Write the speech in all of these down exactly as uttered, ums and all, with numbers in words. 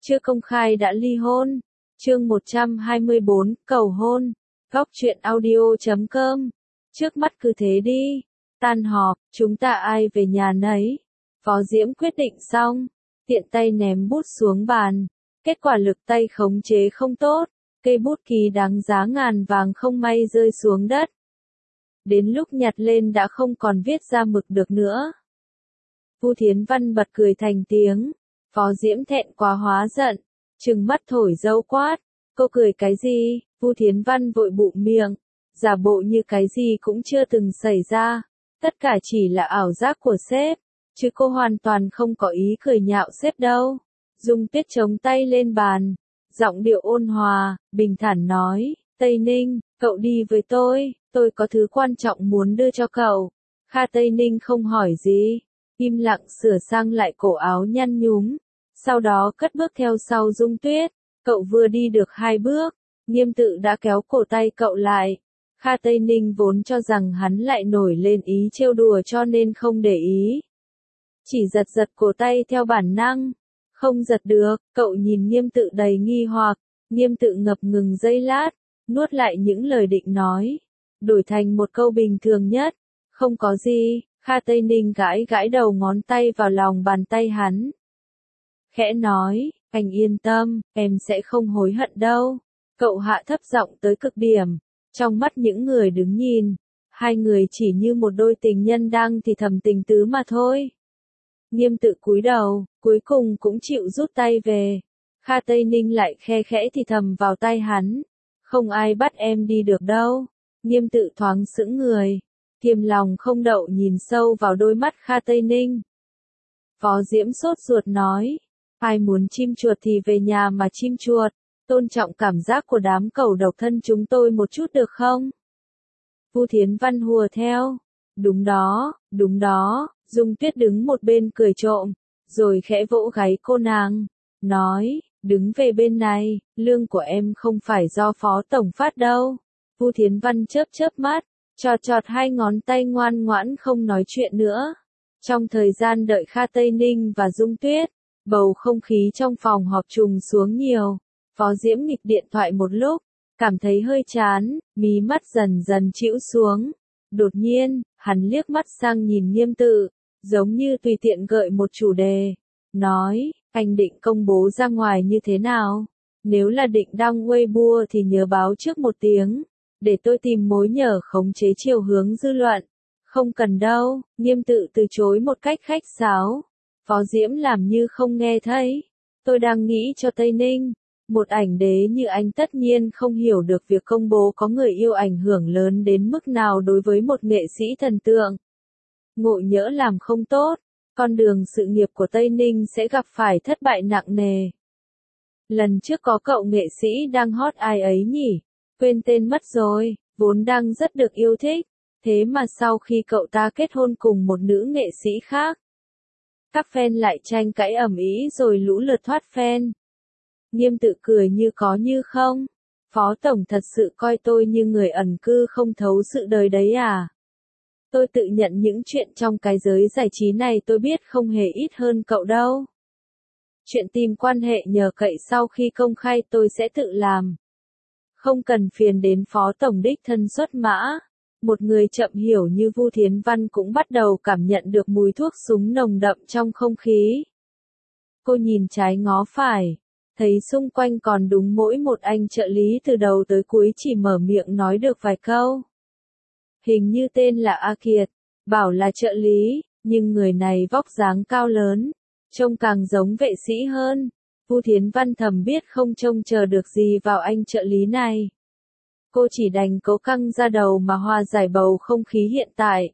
chưa công khai đã ly hôn. Chương một trăm hai mươi bốn, cầu hôn. Góc truyện audio chấm com. Trước mắt cứ thế đi. Tan họp, chúng ta ai về nhà nấy. Phó Diễm quyết định xong, tiện tay ném bút xuống bàn. Kết quả lực tay khống chế không tốt, cây bút ký đáng giá ngàn vàng không may rơi xuống đất. Đến lúc nhặt lên đã không còn viết ra mực được nữa. Vu Thiến Văn bật cười thành tiếng. Phó Diễm thẹn quá hóa giận, trừng mắt thổi dâu quát. Cô cười cái gì? Vu Thiến Văn vội bụm miệng, giả bộ như cái gì cũng chưa từng xảy ra. Tất cả chỉ là ảo giác của sếp, chứ cô hoàn toàn không có ý cười nhạo sếp đâu. Dung Tuyết chống tay lên bàn, giọng điệu ôn hòa, bình thản nói, Tây Ninh, cậu đi với tôi, tôi có thứ quan trọng muốn đưa cho cậu. Kha Tây Ninh không hỏi gì, im lặng sửa sang lại cổ áo nhăn nhúm, sau đó cất bước theo sau Dung Tuyết. Cậu vừa đi được hai bước, Nghiêm Tự đã kéo cổ tay cậu lại. Kha Tây Ninh vốn cho rằng hắn lại nổi lên ý trêu đùa cho nên không để ý. Chỉ giật giật cổ tay theo bản năng. Không giật được, cậu nhìn Nghiêm Tự đầy nghi hoặc. Nghiêm Tự ngập ngừng giây lát, nuốt lại những lời định nói, đổi thành một câu bình thường nhất. Không có gì. Kha Tây Ninh gãi gãi đầu ngón tay vào lòng bàn tay hắn. Khẽ nói, anh yên tâm, em sẽ không hối hận đâu. Cậu hạ thấp giọng tới cực điểm. Trong mắt những người đứng nhìn, hai người chỉ như một đôi tình nhân đang thì thầm tình tứ mà thôi. Nghiêm Tự cúi đầu, cuối cùng cũng chịu rút tay về. Kha Tây Ninh lại khe khẽ thì thầm vào tai hắn. Không ai bắt em đi được đâu. Nghiêm Tự thoáng sững người, kiềm lòng không đậu nhìn sâu vào đôi mắt Kha Tây Ninh. Phó Diễm sốt ruột nói, ai muốn chim chuột thì về nhà mà chim chuột. Tôn trọng cảm giác của đám cẩu độc thân chúng tôi một chút được không? Vu Thiến Văn hùa theo. Đúng đó, đúng đó. Dung Tuyết đứng một bên cười trộm, rồi khẽ vỗ gáy cô nàng, nói, đứng về bên này, lương của em không phải do Phó Tổng phát đâu. Vu Thiến Văn chớp chớp mắt, chọt chọt hai ngón tay ngoan ngoãn không nói chuyện nữa. Trong thời gian đợi Kha Tây Ninh và Dung Tuyết, bầu không khí trong phòng họp trùng xuống nhiều. Phó Diễm nghịch điện thoại một lúc, cảm thấy hơi chán, mí mắt dần dần chĩu xuống. Đột nhiên, hắn liếc mắt sang nhìn Nghiêm Tự, giống như tùy tiện gợi một chủ đề. Nói, anh định công bố ra ngoài như thế nào? Nếu là định đăng Weibo thì nhớ báo trước một tiếng, để tôi tìm mối nhờ khống chế chiều hướng dư luận. Không cần đâu, Nghiêm Tự từ chối một cách khách sáo. Phó Diễm làm như không nghe thấy. Tôi đang nghĩ cho Tây Ninh. Một ảnh đế như anh tất nhiên không hiểu được việc công bố có người yêu ảnh hưởng lớn đến mức nào đối với một nghệ sĩ thần tượng. Ngộ nhỡ làm không tốt, con đường sự nghiệp của Tây Ninh sẽ gặp phải thất bại nặng nề. Lần trước có cậu nghệ sĩ đang hot ai ấy nhỉ? Quên tên mất rồi, vốn đang rất được yêu thích. Thế mà sau khi cậu ta kết hôn cùng một nữ nghệ sĩ khác, các fan lại tranh cãi ầm ĩ rồi lũ lượt thoát fan. Nghiêm Tự cười như có như không. Phó Tổng thật sự coi tôi như người ẩn cư không thấu sự đời đấy à? Tôi tự nhận những chuyện trong cái giới giải trí này tôi biết không hề ít hơn cậu đâu. Chuyện tìm quan hệ nhờ cậy sau khi công khai tôi sẽ tự làm. Không cần phiền đến Phó Tổng đích thân xuất mã. Một người chậm hiểu như Vu Thiến Văn cũng bắt đầu cảm nhận được mùi thuốc súng nồng đậm trong không khí. Cô nhìn trái ngó phải, thấy xung quanh còn đúng mỗi một anh trợ lý từ đầu tới cuối chỉ mở miệng nói được vài câu. Hình như tên là A Kiệt, bảo là trợ lý, nhưng người này vóc dáng cao lớn, trông càng giống vệ sĩ hơn. Vu Thiến Văn thầm biết không trông chờ được gì vào anh trợ lý này. Cô chỉ đành cố căng ra đầu mà hòa giải bầu không khí hiện tại.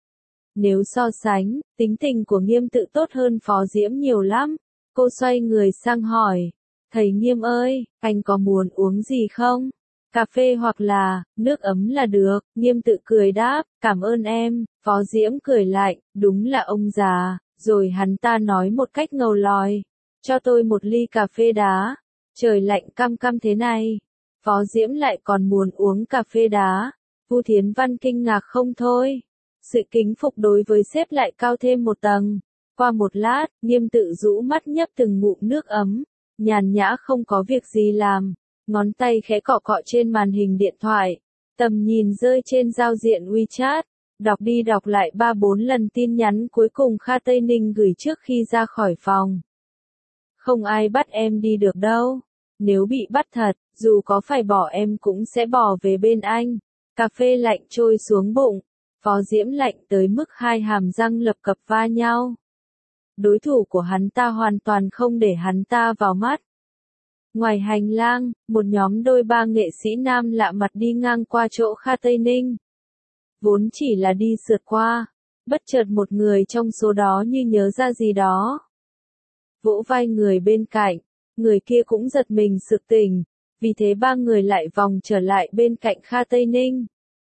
Nếu so sánh, tính tình của Nghiêm Tự tốt hơn Phó Diễm nhiều lắm. Cô xoay người sang hỏi, thầy Nghiêm ơi, anh có muốn uống gì không? Cà phê hoặc là, nước ấm là được. Nghiêm Tự cười đáp, cảm ơn em. Phó Diễm cười lạnh, đúng là ông già. Rồi hắn ta nói một cách ngầu lòi, cho tôi một ly cà phê đá. Trời lạnh căm căm thế này, Phó Diễm lại còn muốn uống cà phê đá. Vu Thiến Văn kinh ngạc không thôi. Sự kính phục đối với sếp lại cao thêm một tầng. Qua một lát, Nghiêm Tự rũ mắt nhấp từng ngụm nước ấm, nhàn nhã không có việc gì làm, ngón tay khẽ cọ cọ trên màn hình điện thoại, tầm nhìn rơi trên giao diện WeChat, đọc đi đọc lại ba bốn lần tin nhắn cuối cùng Kha Tây Ninh gửi trước khi ra khỏi phòng. Không ai bắt em đi được đâu. Nếu bị bắt thật, dù có phải bỏ em cũng sẽ bỏ về bên anh. Cà phê lạnh trôi xuống bụng. Phó Diễm lạnh tới mức hai hàm răng lập cập va nhau. Đối thủ của hắn ta hoàn toàn không để hắn ta vào mắt. Ngoài hành lang, một nhóm đôi ba nghệ sĩ nam lạ mặt đi ngang qua chỗ Kha Tây Ninh. Vốn chỉ là đi sượt qua, bất chợt một người trong số đó như nhớ ra gì đó. Vỗ vai người bên cạnh, người kia cũng giật mình sực tỉnh, vì thế ba người lại vòng trở lại bên cạnh Kha Tây Ninh.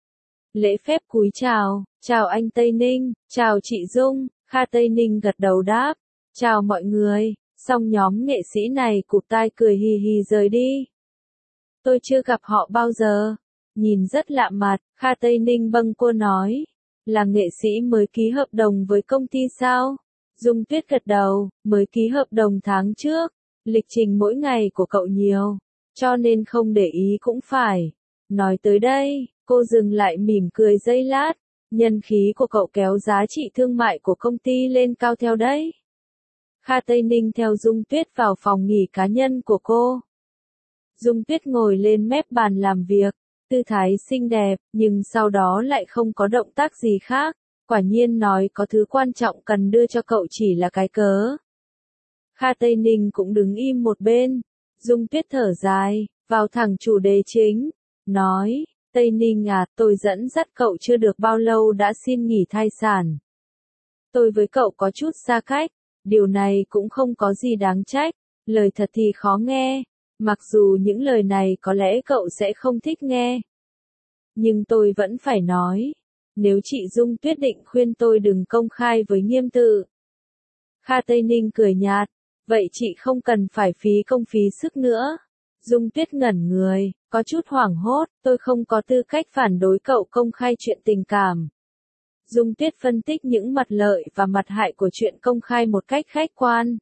Lễ phép cúi chào, chào anh Tây Ninh, chào chị Dung, Kha Tây Ninh gật đầu đáp, chào mọi người, xong nhóm nghệ sĩ này cụp tai cười hì hì rời đi. Tôi chưa gặp họ bao giờ, nhìn rất lạ mặt, Kha Tây Ninh bâng quơ nói, là nghệ sĩ mới ký hợp đồng với công ty sao? Dung Tuyết gật đầu, mới ký hợp đồng tháng trước, lịch trình mỗi ngày của cậu nhiều, cho nên không để ý cũng phải. Nói tới đây, cô dừng lại mỉm cười giây lát, nhân khí của cậu kéo giá trị thương mại của công ty lên cao theo đấy. Kha Tây Ninh theo Dung Tuyết vào phòng nghỉ cá nhân của cô. Dung Tuyết ngồi lên mép bàn làm việc, tư thái xinh đẹp, nhưng sau đó lại không có động tác gì khác. Quả nhiên nói có thứ quan trọng cần đưa cho cậu chỉ là cái cớ. Kha Tây Ninh cũng đứng im một bên. Dung Tuyết thở dài, vào thẳng chủ đề chính. Nói, Tây Ninh à, tôi dẫn dắt cậu chưa được bao lâu đã xin nghỉ thai sản. Tôi với cậu có chút xa cách, điều này cũng không có gì đáng trách. Lời thật thì khó nghe, mặc dù những lời này có lẽ cậu sẽ không thích nghe. Nhưng tôi vẫn phải nói. Nếu chị Dung Tuyết định khuyên tôi đừng công khai với Nghiêm Tự. Kha Tây Ninh cười nhạt, vậy chị không cần phải phí công phí sức nữa. Dung Tuyết ngẩn người, có chút hoảng hốt, tôi không có tư cách phản đối cậu công khai chuyện tình cảm. Dung Tuyết phân tích những mặt lợi và mặt hại của chuyện công khai một cách khách quan.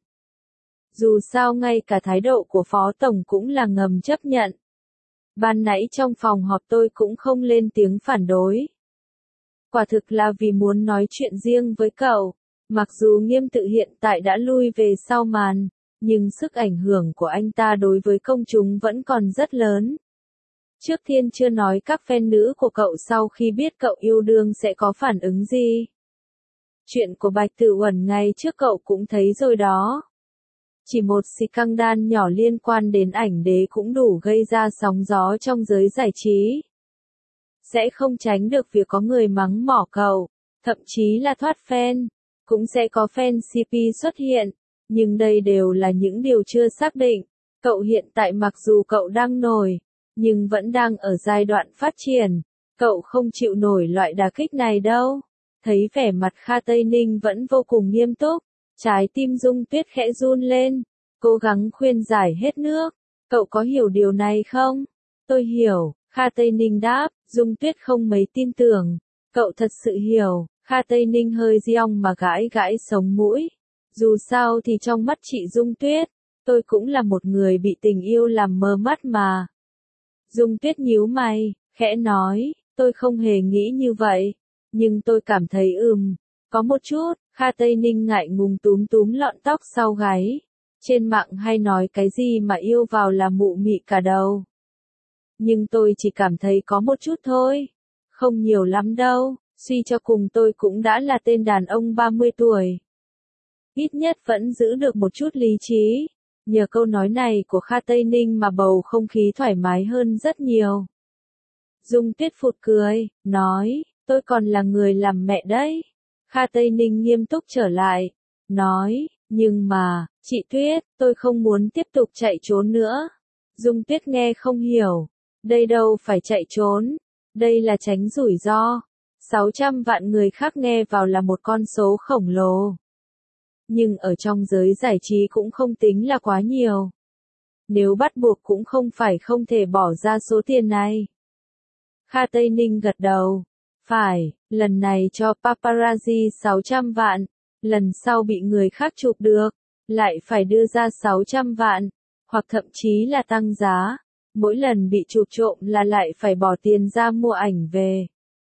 Dù sao ngay cả thái độ của Phó Tổng cũng là ngầm chấp nhận. Ban nãy trong phòng họp tôi cũng không lên tiếng phản đối. Quả thực là vì muốn nói chuyện riêng với cậu, mặc dù Nghiêm Tự hiện tại đã lui về sau màn, nhưng sức ảnh hưởng của anh ta đối với công chúng vẫn còn rất lớn. Trước tiên chưa nói các fan nữ của cậu sau khi biết cậu yêu đương sẽ có phản ứng gì. Chuyện của Bạch Tự Uẩn ngày trước cậu cũng thấy rồi đó. Chỉ một scandal nhỏ liên quan đến ảnh đế cũng đủ gây ra sóng gió trong giới giải trí. Sẽ không tránh được việc có người mắng mỏ cậu, thậm chí là thoát fan, cũng sẽ có fan xê pê xuất hiện, nhưng đây đều là những điều chưa xác định. Cậu hiện tại mặc dù cậu đang nổi, nhưng vẫn đang ở giai đoạn phát triển, cậu không chịu nổi loại đả kích này đâu. Thấy vẻ mặt Kha Tây Ninh vẫn vô cùng nghiêm túc, trái tim Dung Tuyết khẽ run lên, cố gắng khuyên giải hết nước. Cậu có hiểu điều này không? Tôi hiểu, Kha Tây Ninh đáp. Dung Tuyết không mấy tin tưởng, cậu thật sự hiểu. Kha Tây Ninh hơi giong mà gãi gãi sống mũi. Dù sao thì trong mắt chị Dung Tuyết, tôi cũng là một người bị tình yêu làm mờ mắt mà. Dung Tuyết nhíu mày, khẽ nói, tôi không hề nghĩ như vậy, nhưng tôi cảm thấy ừm, có một chút. Kha Tây Ninh ngại ngùng túm túm lọn tóc sau gáy. Trên mạng hay nói cái gì mà yêu vào là mụ mị cả đầu. Nhưng tôi chỉ cảm thấy có một chút thôi, không nhiều lắm đâu, suy cho cùng tôi cũng đã là tên đàn ông ba mươi tuổi. Ít nhất vẫn giữ được một chút lý trí, nhờ câu nói này của Kha Tây Ninh mà bầu không khí thoải mái hơn rất nhiều. Dung Tuyết phụt cười, nói, tôi còn là người làm mẹ đấy. Kha Tây Ninh nghiêm túc trở lại, nói, nhưng mà, chị Tuyết, tôi không muốn tiếp tục chạy trốn nữa. Dung Tuyết nghe không hiểu. Đây đâu phải chạy trốn, đây là tránh rủi ro. sáu trăm vạn người khác nghe vào là một con số khổng lồ. Nhưng ở trong giới giải trí cũng không tính là quá nhiều. Nếu bắt buộc cũng không phải không thể bỏ ra số tiền này. Kha Tây Ninh gật đầu. Phải, lần này cho paparazzi sáu trăm vạn, lần sau bị người khác chụp được, lại phải đưa ra sáu trăm vạn. hoặc thậm chí là tăng giá. Mỗi lần bị chụp trộm là lại phải bỏ tiền ra mua ảnh về.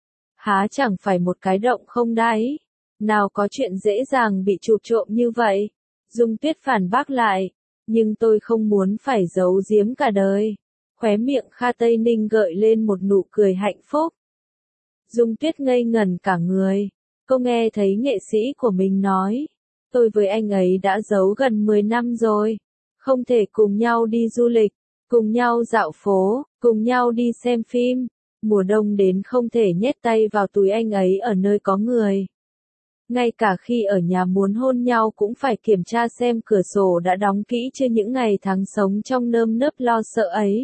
Há chẳng phải một cái động không đáy. Nào có chuyện dễ dàng bị chụp trộm như vậy. Dung Tuyết phản bác lại. Nhưng tôi không muốn phải giấu giếm cả đời. Khóe miệng Kha Tây Ninh gợi lên một nụ cười hạnh phúc. Dung Tuyết ngây ngẩn cả người. Cô nghe thấy nghệ sĩ của mình nói. Tôi với anh ấy đã giấu gần mười năm rồi. Không thể cùng nhau đi du lịch, cùng nhau dạo phố, cùng nhau đi xem phim. Mùa đông đến không thể nhét tay vào túi anh ấy ở nơi có người. Ngay cả khi ở nhà muốn hôn nhau cũng phải kiểm tra xem cửa sổ đã đóng kỹ chưa, những ngày tháng sống trong nơm nớp lo sợ ấy.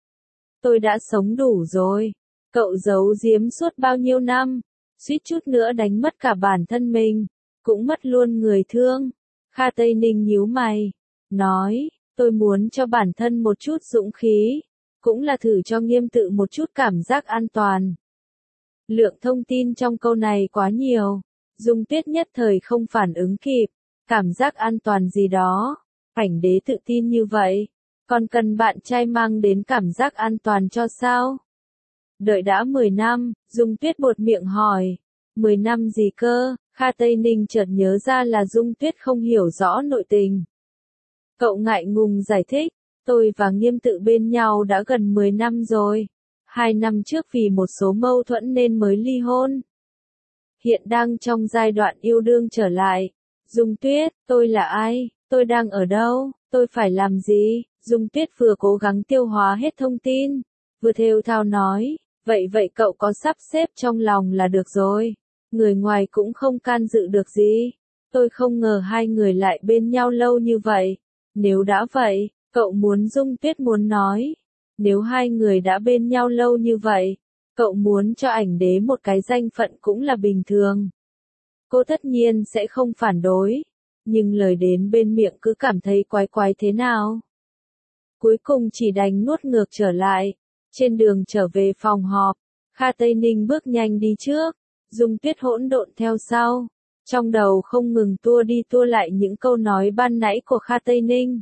Tôi đã sống đủ rồi. Cậu giấu giếm suốt bao nhiêu năm, suýt chút nữa đánh mất cả bản thân mình, cũng mất luôn người thương. Kha Tây Ninh nhíu mày, nói, tôi muốn cho bản thân một chút dũng khí, cũng là thử cho Nghiêm Tự một chút cảm giác an toàn. Lượng thông tin trong câu này quá nhiều, Dung Tuyết nhất thời không phản ứng kịp, cảm giác an toàn gì đó, Ảnh Đế tự tin như vậy, còn cần bạn trai mang đến cảm giác an toàn cho sao? Đợi đã mười năm, Dung Tuyết buột miệng hỏi, mười năm gì cơ? Kha Tây Ninh chợt nhớ ra là Dung Tuyết không hiểu rõ nội tình. Cậu ngại ngùng giải thích, tôi và Nghiêm Tự bên nhau đã gần mười năm rồi. Hai năm trước vì một số mâu thuẫn nên mới ly hôn. Hiện đang trong giai đoạn yêu đương trở lại. Dung Tuyết, tôi là ai? Tôi đang ở đâu? Tôi phải làm gì? Dung Tuyết vừa cố gắng tiêu hóa hết thông tin, vừa thều thào nói, vậy vậy cậu có sắp xếp trong lòng là được rồi. Người ngoài cũng không can dự được gì. Tôi không ngờ hai người lại bên nhau lâu như vậy. Nếu đã vậy, cậu muốn Dung Tuyết muốn nói. Nếu hai người đã bên nhau lâu như vậy, cậu muốn cho Ảnh Đế một cái danh phận cũng là bình thường. Cô tất nhiên sẽ không phản đối. Nhưng lời đến bên miệng cứ cảm thấy quái quái thế nào. Cuối cùng chỉ đành nuốt ngược trở lại. Trên đường trở về phòng họp, Kha Tây Ninh bước nhanh đi trước. Dung Tuyết hỗn độn theo sau, trong đầu không ngừng tua đi tua lại những câu nói ban nãy của Kha Tây Ninh.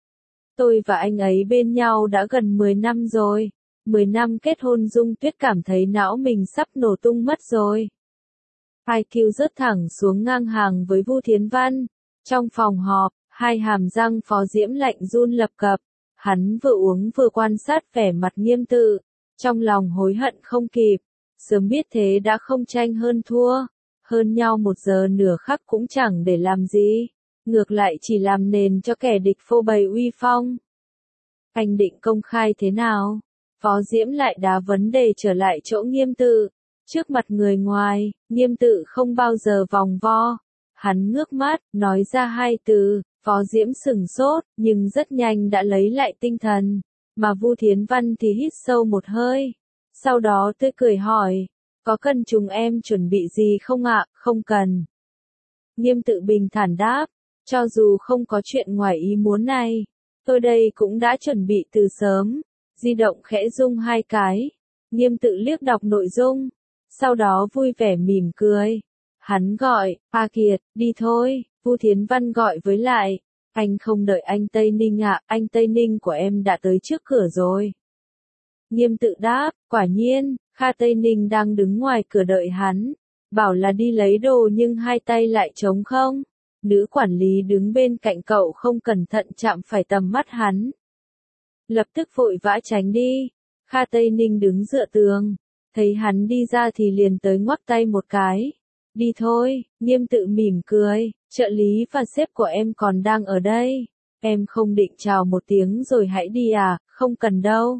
Tôi và anh ấy bên nhau đã gần mười năm rồi, mười năm kết hôn. Dung Tuyết cảm thấy não mình sắp nổ tung mất rồi. i kiu rớt thẳng xuống ngang hàng với Vu Thiến Văn. Trong phòng họp, hai hàm răng Phó Diễm lạnh run lập cập, hắn vừa uống vừa quan sát vẻ mặt Nghiêm Tự, trong lòng hối hận không kịp. Sớm biết thế đã không tranh hơn thua, hơn nhau một giờ nửa khắc cũng chẳng để làm gì, ngược lại chỉ làm nền cho kẻ địch phô bày uy phong. Anh định công khai thế nào? Phó Diễm lại đá vấn đề trở lại chỗ Nghiêm Tự. Trước mặt người ngoài, Nghiêm Tự không bao giờ vòng vo. Hắn ngước mắt, nói ra hai từ, Phó Diễm sửng sốt, nhưng rất nhanh đã lấy lại tinh thần. Mà Vu Thiến Văn thì hít sâu một hơi. Sau đó tươi cười hỏi, có cần chúng em chuẩn bị gì không ạ? Không cần. Nghiêm Tự bình thản đáp, cho dù không có chuyện ngoài ý muốn này, tôi đây cũng đã chuẩn bị từ sớm. Di động khẽ rung hai cái. Nghiêm Tự liếc đọc nội dung, sau đó vui vẻ mỉm cười. Hắn gọi, A Kiệt, đi thôi. Vu Thiến Văn gọi với lại, anh không đợi anh Tây Ninh ạ, anh Tây Ninh của em đã tới trước cửa rồi. Nghiêm Tự đáp, quả nhiên. Kha Tây Ninh đang đứng ngoài cửa đợi hắn, bảo là đi lấy đồ nhưng hai tay lại trống không. Nữ quản lý đứng bên cạnh cậu không cẩn thận chạm phải tầm mắt hắn, lập tức vội vã tránh đi. Kha Tây Ninh đứng dựa tường, thấy hắn đi ra thì liền tới ngoắc tay một cái. Đi thôi. Nghiêm Tự mỉm cười, trợ lý và sếp của em còn đang ở đây. Em không định chào một tiếng rồi hãy đi à? Không cần đâu.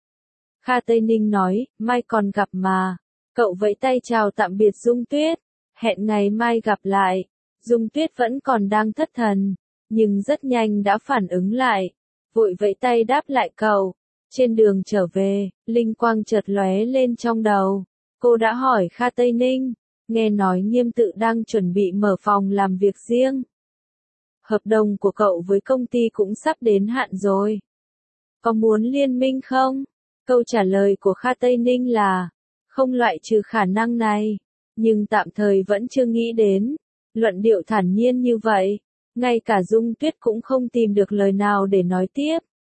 Kha Tây Ninh nói, mai còn gặp mà. Cậu vẫy tay chào tạm biệt Dung Tuyết. Hẹn ngày mai gặp lại. Dung Tuyết vẫn còn đang thất thần, nhưng rất nhanh đã phản ứng lại. Vội vẫy tay đáp lại cậu. Trên đường trở về, linh quang chợt lóe lên trong đầu. Cô đã hỏi Kha Tây Ninh, nghe nói Nghiêm Tự đang chuẩn bị mở phòng làm việc riêng. Hợp đồng của cậu với công ty cũng sắp đến hạn rồi. Có muốn liên minh không? Câu trả lời của Kha Tây Ninh là, không loại trừ khả năng này, nhưng tạm thời vẫn chưa nghĩ đến. Luận điệu thản nhiên như vậy, ngay cả Dung Tuyết cũng không tìm được lời nào để nói tiếp.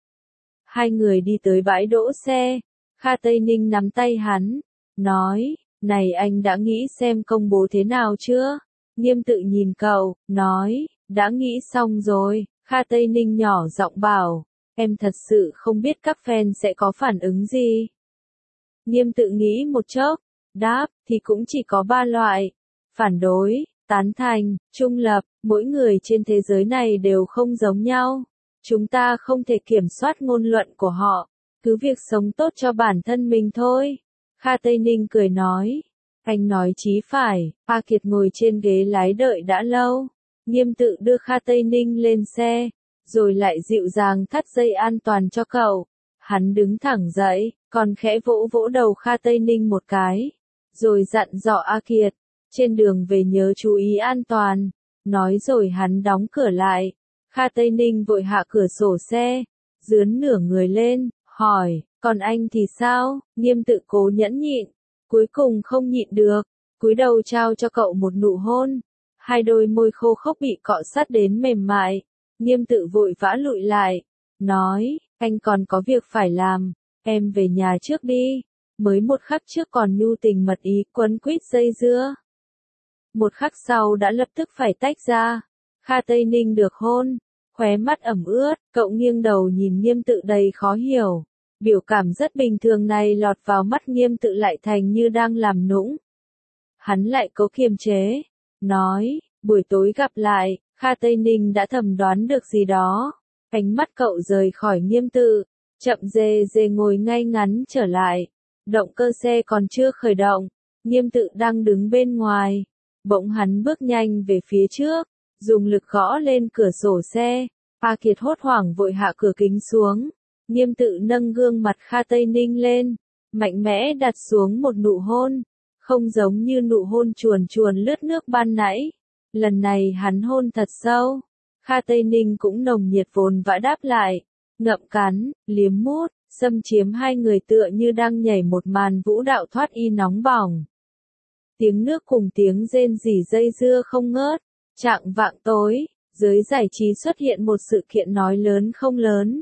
Hai người đi tới bãi đỗ xe, Kha Tây Ninh nắm tay hắn, nói, này anh đã nghĩ xem công bố thế nào chưa? Nghiêm Tự nhìn cậu, nói, đã nghĩ xong rồi. Kha Tây Ninh nhỏ giọng bảo, em thật sự không biết các fan sẽ có phản ứng gì. Nghiêm Tự nghĩ một chốc, đáp, thì cũng chỉ có ba loại, phản đối, tán thành, trung lập, mỗi người trên thế giới này đều không giống nhau. Chúng ta không thể kiểm soát ngôn luận của họ, cứ việc sống tốt cho bản thân mình thôi. Kha Tây Ninh cười nói, anh nói chí phải. A Kiệt ngồi trên ghế lái đợi đã lâu. Nghiêm Tự đưa Kha Tây Ninh lên xe, rồi lại dịu dàng thắt dây an toàn cho cậu. Hắn đứng thẳng dậy, còn khẽ vỗ vỗ đầu Kha Tây Ninh một cái, rồi dặn dò A Kiệt, trên đường về nhớ chú ý an toàn. Nói rồi hắn đóng cửa lại. Kha Tây Ninh vội hạ cửa sổ xe, dướn nửa người lên, hỏi, còn anh thì sao? Nghiêm Tự cố nhẫn nhịn, cuối cùng không nhịn được, cúi đầu trao cho cậu một nụ hôn. Hai đôi môi khô khốc bị cọ sát đến mềm mại. Nghiêm Tự vội vã lụi lại, nói, anh còn có việc phải làm, em về nhà trước đi. Mới một khắc trước còn nhu tình mật ý quấn quýt dây dưa, một khắc sau đã lập tức phải tách ra. Kha Tây Ninh được hôn, khóe mắt ẩm ướt, cậu nghiêng đầu nhìn Nghiêm Tự đầy khó hiểu. Biểu cảm rất bình thường này lọt vào mắt Nghiêm Tự lại thành như đang làm nũng. Hắn lại cố kiềm chế, nói, buổi tối gặp lại. Kha Tây Ninh đã thầm đoán được gì đó. Ánh mắt cậu rời khỏi Nghiêm Tự, chậm rê rê ngồi ngay ngắn trở lại. Động cơ xe còn chưa khởi động, Nghiêm Tự đang đứng bên ngoài. Bỗng hắn bước nhanh về phía trước, dùng lực gõ lên cửa sổ xe. A Kiệt hốt hoảng vội hạ cửa kính xuống. Nghiêm Tự nâng gương mặt Kha Tây Ninh lên, mạnh mẽ đặt xuống một nụ hôn, không giống như nụ hôn chuồn chuồn lướt nước ban nãy. Lần này hắn hôn thật sâu. Kha Tây Ninh cũng nồng nhiệt vồn vã đáp lại, ngậm cắn, liếm mút, xâm chiếm hai người tựa như đang nhảy một màn vũ đạo thoát y nóng bỏng. Tiếng nước cùng tiếng rên rỉ dây dưa không ngớt. Chạng vạng tối, giới giải trí xuất hiện một sự kiện nói lớn không lớn,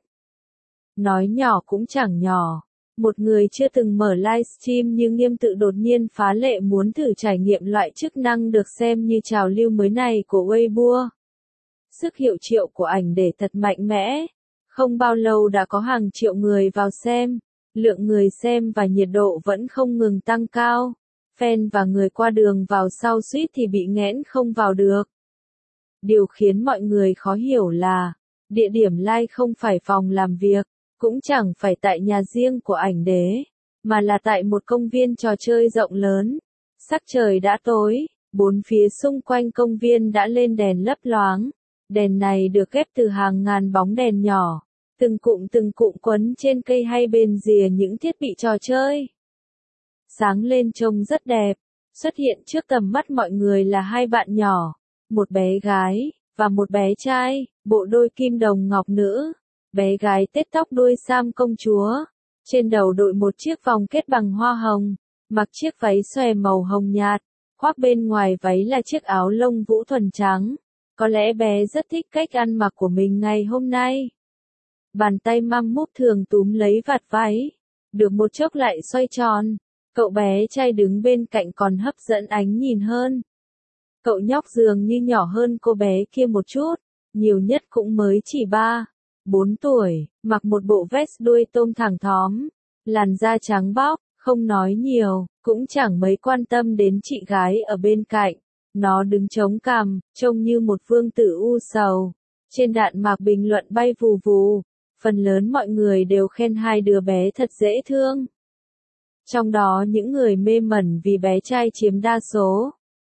nói nhỏ cũng chẳng nhỏ. Một người chưa từng mở livestream như Nghiêm Tự đột nhiên phá lệ muốn thử trải nghiệm loại chức năng được xem như trào lưu mới này của Weibo. Sức hiệu triệu của ảnh để thật mạnh mẽ. Không bao lâu đã có hàng triệu người vào xem. Lượng người xem và nhiệt độ vẫn không ngừng tăng cao. Fan và người qua đường vào sau suýt thì bị nghẽn không vào được. Điều khiến mọi người khó hiểu là, địa điểm live không phải phòng làm việc, cũng chẳng phải tại nhà riêng của ảnh đế, mà là tại một công viên trò chơi rộng lớn. Sắc trời đã tối, bốn phía xung quanh công viên đã lên đèn lấp loáng. Đèn này được ghép từ hàng ngàn bóng đèn nhỏ, từng cụm từng cụm quấn trên cây hay bên rìa những thiết bị trò chơi. Sáng lên trông rất đẹp. Xuất hiện trước tầm mắt mọi người là hai bạn nhỏ, một bé gái và một bé trai, bộ đôi kim đồng ngọc nữ. Bé gái tết tóc đuôi sam công chúa, trên đầu đội một chiếc vòng kết bằng hoa hồng, mặc chiếc váy xòe màu hồng nhạt, khoác bên ngoài váy là chiếc áo lông vũ thuần trắng. Có lẽ bé rất thích cách ăn mặc của mình ngày hôm nay. Bàn tay măm múp thường túm lấy vạt váy, được một chốc lại xoay tròn. Cậu bé trai đứng bên cạnh còn hấp dẫn ánh nhìn hơn. Cậu nhóc dường như nhỏ hơn cô bé kia một chút, nhiều nhất cũng mới chỉ ba, bốn tuổi, mặc một bộ vest đuôi tôm thẳng thóm, làn da trắng bóc, không nói nhiều, cũng chẳng mấy quan tâm đến chị gái ở bên cạnh. Nó đứng chống cằm, trông như một vương tử u sầu. Trên đạn mạc bình luận bay vù vù, phần lớn mọi người đều khen hai đứa bé thật dễ thương. Trong đó những người mê mẩn vì bé trai chiếm đa số.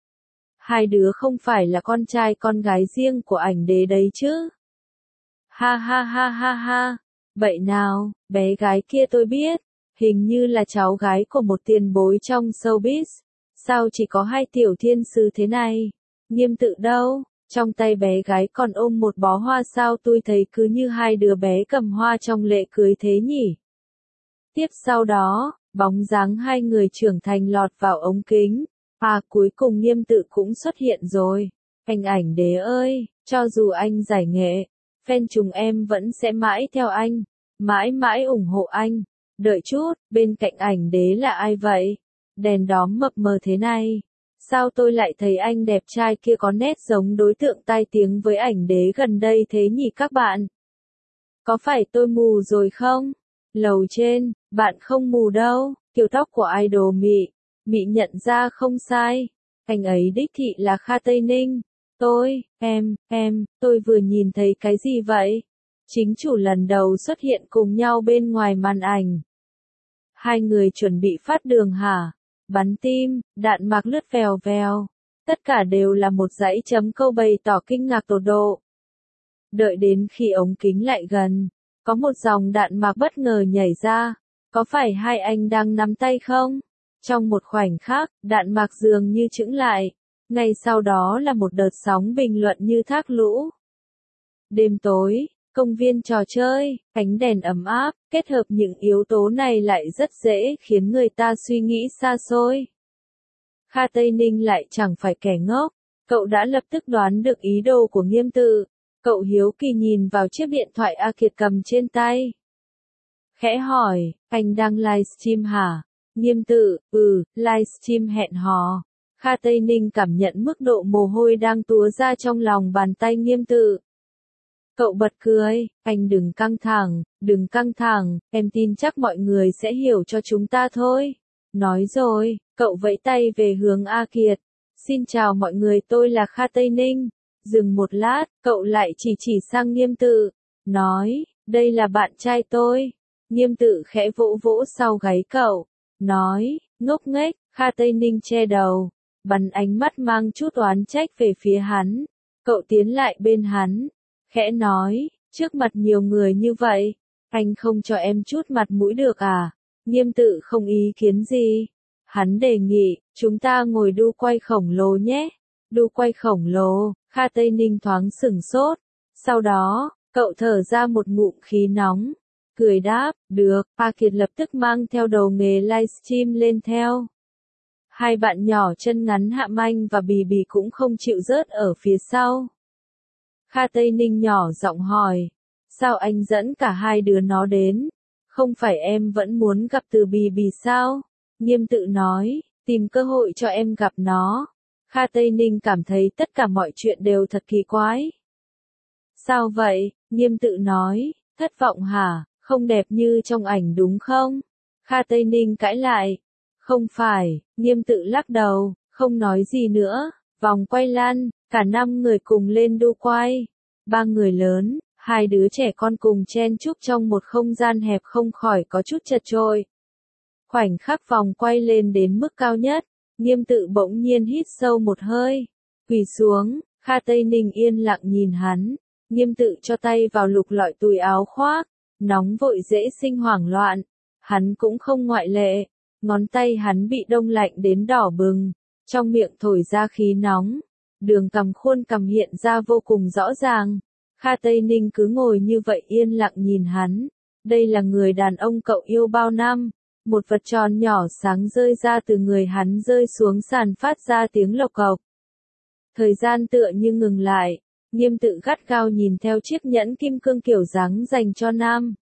Hai đứa không phải là con trai con gái riêng của ảnh đế đấy chứ. Ha ha ha ha ha. Vậy nào, bé gái kia tôi biết, hình như là cháu gái của một tiền bối trong showbiz. Sao chỉ có hai tiểu thiên sứ thế này? Nghiêm Tự đâu? Trong tay bé gái còn ôm một bó hoa, sao tôi thấy cứ như hai đứa bé cầm hoa trong lễ cưới thế nhỉ? Tiếp sau đó, bóng dáng hai người trưởng thành lọt vào ống kính. À, cuối cùng Nghiêm Tự cũng xuất hiện rồi. Anh ảnh đế ơi, cho dù anh giải nghệ, fan chúng em vẫn sẽ mãi theo anh. mãi mãi ủng hộ anh. Đợi chút, bên cạnh ảnh đế là ai vậy? Đèn đóm mập mờ thế này. Sao tôi lại thấy anh đẹp trai kia có nét giống đối tượng tai tiếng với ảnh đế gần đây thế nhỉ các bạn? Có phải tôi mù rồi không? Lầu trên, bạn không mù đâu, kiểu tóc của idol Mị. Mị nhận ra không sai. Anh ấy đích thị là Kha Tây Ninh. Tôi, em, em, tôi vừa nhìn thấy cái gì vậy? Chính chủ lần đầu xuất hiện cùng nhau bên ngoài màn ảnh. Hai người chuẩn bị phát đường hả? Bắn tim, đạn mạc lướt vèo vèo. Tất cả đều là một dãy chấm câu bày tỏ kinh ngạc tột độ. Đợi đến khi ống kính lại gần, có một dòng đạn mạc bất ngờ nhảy ra. Có phải hai anh đang nắm tay không? Trong một khoảnh khắc, đạn mạc dường như chững lại. Ngay sau đó là một đợt sóng bình luận như thác lũ. Đêm tối, công viên trò chơi, ánh đèn ấm áp, kết hợp những yếu tố này lại rất dễ khiến người ta suy nghĩ xa xôi. Kha Tây Ninh lại chẳng phải kẻ ngốc, cậu đã lập tức đoán được ý đồ của Nghiêm Tự. Cậu hiếu kỳ nhìn vào chiếc điện thoại A Kiệt cầm trên tay. Khẽ hỏi, anh đang livestream hả? Nghiêm Tự, ừ, livestream hẹn hò. Kha Tây Ninh cảm nhận mức độ mồ hôi đang túa ra trong lòng bàn tay Nghiêm Tự. Cậu bật cười, anh đừng căng thẳng, đừng căng thẳng, em tin chắc mọi người sẽ hiểu cho chúng ta thôi. Nói rồi, cậu vẫy tay về hướng A Kiệt. Xin chào mọi người, tôi là Kha Tây Ninh. Dừng một lát, cậu lại chỉ chỉ sang Nghiêm Tự. Nói, đây là bạn trai tôi. Nghiêm Tự khẽ vỗ vỗ sau gáy cậu. Nói, ngốc nghếch, Kha Tây Ninh che đầu. Bắn ánh mắt mang chút oán trách về phía hắn. Cậu tiến lại bên hắn. Khẽ nói, trước mặt nhiều người như vậy, anh không cho em chút mặt mũi được à? Nghiêm Tự không ý kiến gì. Hắn đề nghị, chúng ta ngồi đu quay khổng lồ nhé. Đu quay khổng lồ, Kha Tây Ninh thoáng sửng sốt. Sau đó, cậu thở ra một ngụm khí nóng. Cười đáp, được, A Kiệt lập tức mang theo đầu nghề livestream lên theo. Hai bạn nhỏ chân ngắn Hạm Anh và Bì Bì cũng không chịu rớt ở phía sau. Kha Tây Ninh nhỏ giọng hỏi, sao anh dẫn cả hai đứa nó đến? Không phải em vẫn muốn gặp Từ Bì Bì sao? Nghiêm Tự nói, tìm cơ hội cho em gặp nó. Kha Tây Ninh cảm thấy tất cả mọi chuyện đều thật kỳ quái. Sao vậy? Nghiêm Tự nói, thất vọng hả? Không đẹp như trong ảnh đúng không? Kha Tây Ninh cãi lại. Không phải, Nghiêm Tự lắc đầu, không nói gì nữa. Vòng quay lăn, cả năm người cùng lên đu quay. Ba người lớn, hai đứa trẻ con cùng chen chúc trong một không gian hẹp không khỏi có chút chật chội. Khoảnh khắc vòng quay lên đến mức cao nhất, Nghiêm Tự bỗng nhiên hít sâu một hơi. Quỳ xuống, Kha Tây Ninh yên lặng nhìn hắn. Nghiêm Tự cho tay vào lục lọi túi áo khoác. Nóng vội dễ sinh hoảng loạn. Hắn cũng không ngoại lệ. Ngón tay hắn bị đông lạnh đến đỏ bừng. Trong miệng thổi ra khí nóng. Đường cằm khuôn cằm hiện ra vô cùng rõ ràng. Kha Tây Ninh cứ ngồi như vậy yên lặng nhìn hắn. Đây là người đàn ông cậu yêu bao năm. Một vật tròn nhỏ sáng rơi ra từ người hắn rơi xuống sàn phát ra tiếng lộc cộc. Thời gian tựa như ngừng lại. Nghiêm Tự gắt gao nhìn theo chiếc nhẫn kim cương kiểu dáng dành cho nam.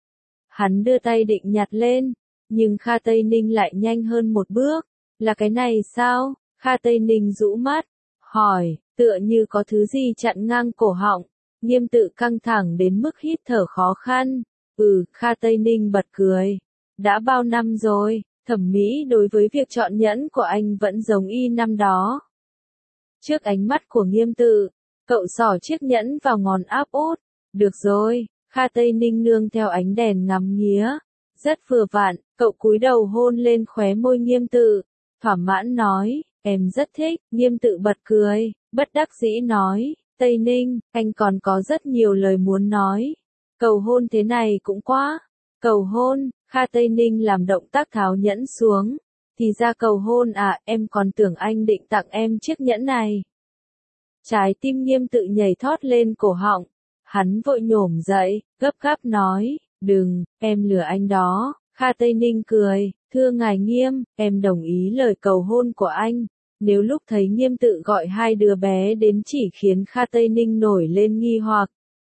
Hắn đưa tay định nhặt lên. Nhưng Kha Tây Ninh lại nhanh hơn một bước. Là cái này sao? Kha Tây Ninh rũ mắt. Hỏi, tựa như có thứ gì chặn ngang cổ họng. Nghiêm Tự căng thẳng đến mức hít thở khó khăn. Ừ, Kha Tây Ninh bật cười. Đã bao năm rồi, thẩm mỹ đối với việc chọn nhẫn của anh vẫn giống y năm đó. Trước ánh mắt của Nghiêm Tự, cậu xỏ chiếc nhẫn vào ngón áp út. Được rồi, Kha Tây Ninh nương theo ánh đèn ngắm nghía. Rất vừa vặn, cậu cúi đầu hôn lên khóe môi Nghiêm Tự. Thỏa mãn nói, em rất thích. Nghiêm Tự bật cười, bất đắc dĩ nói, Tây Ninh, anh còn có rất nhiều lời muốn nói. Cầu hôn thế này cũng quá. Cầu hôn, Kha Tây Ninh làm động tác tháo nhẫn xuống. Thì ra cầu hôn à, em còn tưởng anh định tặng em chiếc nhẫn này. Trái tim Nghiêm Tự nhảy thót lên cổ họng. Hắn vội nhổm dậy, gấp gáp nói, đừng, em lừa anh đó. Kha Tây Ninh cười, thưa ngài Nghiêm, em đồng ý lời cầu hôn của anh. Nếu lúc thấy Nghiêm Tự gọi hai đứa bé đến chỉ khiến Kha Tây Ninh nổi lên nghi hoặc.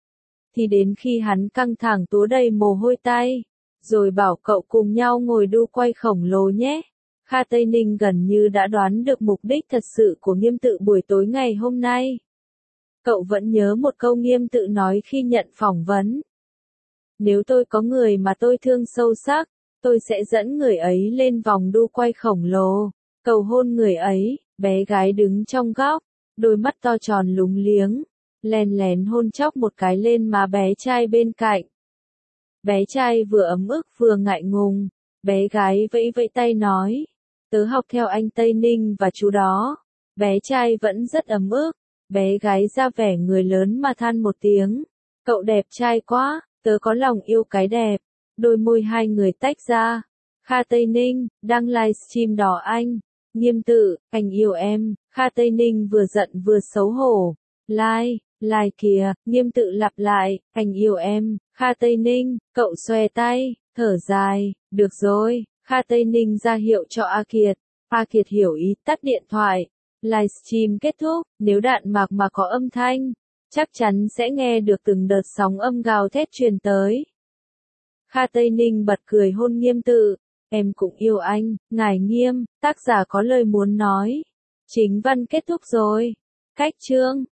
thì đến khi hắn căng thẳng túa đầy mồ hôi tay, rồi bảo cậu cùng nhau ngồi đu quay khổng lồ nhé. Kha Tây Ninh gần như đã đoán được mục đích thật sự của Nghiêm Tự buổi tối ngày hôm nay. Cậu vẫn nhớ một câu Nghiêm Tự nói khi nhận phỏng vấn. Nếu tôi có người mà tôi thương sâu sắc, tôi sẽ dẫn người ấy lên vòng đu quay khổng lồ, cầu hôn người ấy. Bé gái đứng trong góc, đôi mắt to tròn lúng liếng, lén lén hôn chóc một cái lên má bé trai bên cạnh. Bé trai vừa ấm ức vừa ngại ngùng, bé gái vẫy vẫy tay nói, tớ học theo anh Tây Ninh và chú đó. Bé trai vẫn rất ấm ức, bé gái ra vẻ người lớn mà than một tiếng, cậu đẹp trai quá, tớ có lòng yêu cái đẹp. Đôi môi hai người tách ra. Kha Tây Ninh, đang livestream đỏ anh. Nghiêm Tự, anh yêu em. Kha Tây Ninh vừa giận vừa xấu hổ. Like, like kìa. Nghiêm Tự lặp lại, anh yêu em. Kha Tây Ninh, cậu xòe tay, thở dài, được rồi. Kha Tây Ninh ra hiệu cho A Kiệt. A Kiệt hiểu ý, tắt điện thoại. Livestream kết thúc, nếu đạn mạc mà có âm thanh, chắc chắn sẽ nghe được từng đợt sóng âm gào thét truyền tới. Kha Tây Ninh bật cười hôn Nghiêm Tự. Em cũng yêu anh, ngài Nghiêm. Tác giả có lời muốn nói. Chính văn kết thúc rồi. Cách chương